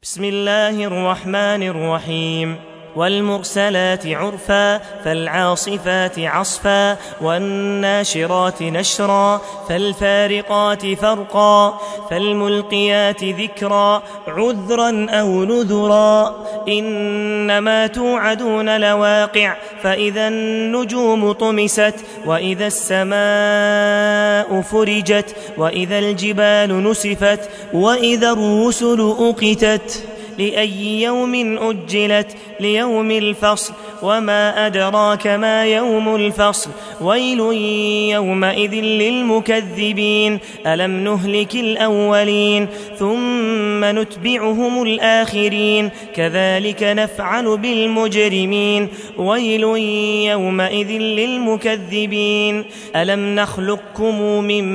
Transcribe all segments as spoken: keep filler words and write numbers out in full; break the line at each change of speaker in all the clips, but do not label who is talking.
بسم الله الرحمن الرحيم والمرسلات عرفا فالعاصفات عصفا والناشرات نشرا فالفارقات فرقا فالملقيات ذكرا عذرا أو نذرا إنما توعدون لواقع فإذا النجوم طمست وإذا السماء فرجت وإذا الجبال نسفت وإذا الرسل أقتت لأي يوم أجلت ليوم الفصل وما أدراك ما يوم الفصل ويل يومئذ للمكذبين ألم نهلك الأولين ثم نتبعهم الآخرين كذلك نفعل بالمجرمين ويل يومئذ للمكذبين ألم نخلقكم من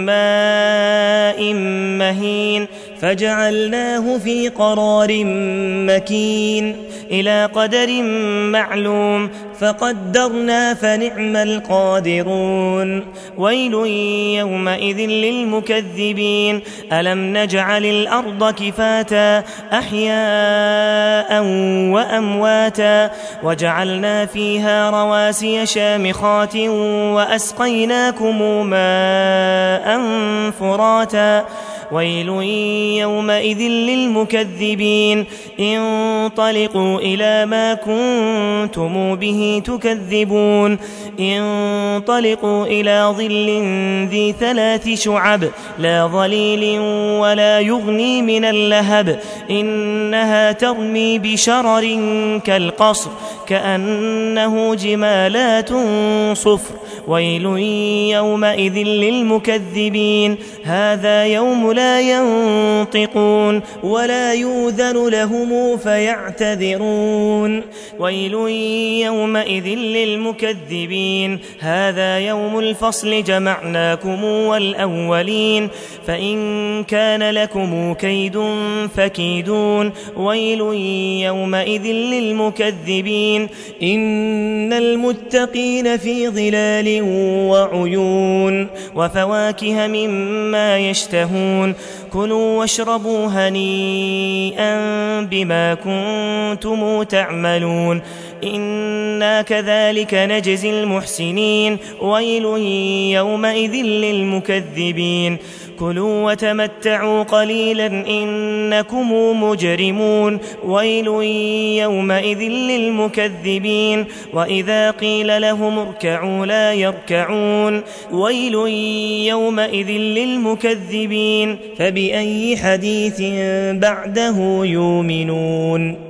ماء مهين فجعلناه في قرار مكين إلى قدر معلوم فقدرنا فنعم القادرون ويل يومئذ للمكذبين ألم نجعل الأرض كفاتا أحياء وأمواتا وجعلنا فيها رواسي شامخات وأسقيناكم ماء فراتا ويل يومئذ للمكذبين انطلقوا إلى ما كنتم به تكذبون انطلقوا إلى ظل ذي ثلاث شعب لا ظليل ولا يغني من اللهب إنها ترمي بشرر كالقصر كأنه جمالات صفر ويل يومئذ للمكذبين هذا يوم لا ينطقون ولا يؤذن لهم فيعتذرون ويل يومئذ للمكذبين هذا يوم الفصل جمعناكم والأولين فإن كان لكم كيد فكيدون ويل يومئذ للمكذبين إن المتقين في ظلال وعيون وفواكه مما يشتهون كلوا واشربوا هنيئا بما كنتم تعملون إنا كذلك نجزي المحسنين ويل يومئذ للمكذبين كلوا وتمتعوا قليلا إنكم مجرمون ويل يومئذ للمكذبين وإذا قيل لهم اركعوا لا يركعون ويل يومئذ للمكذبين فبأي حديث بعده يؤمنون.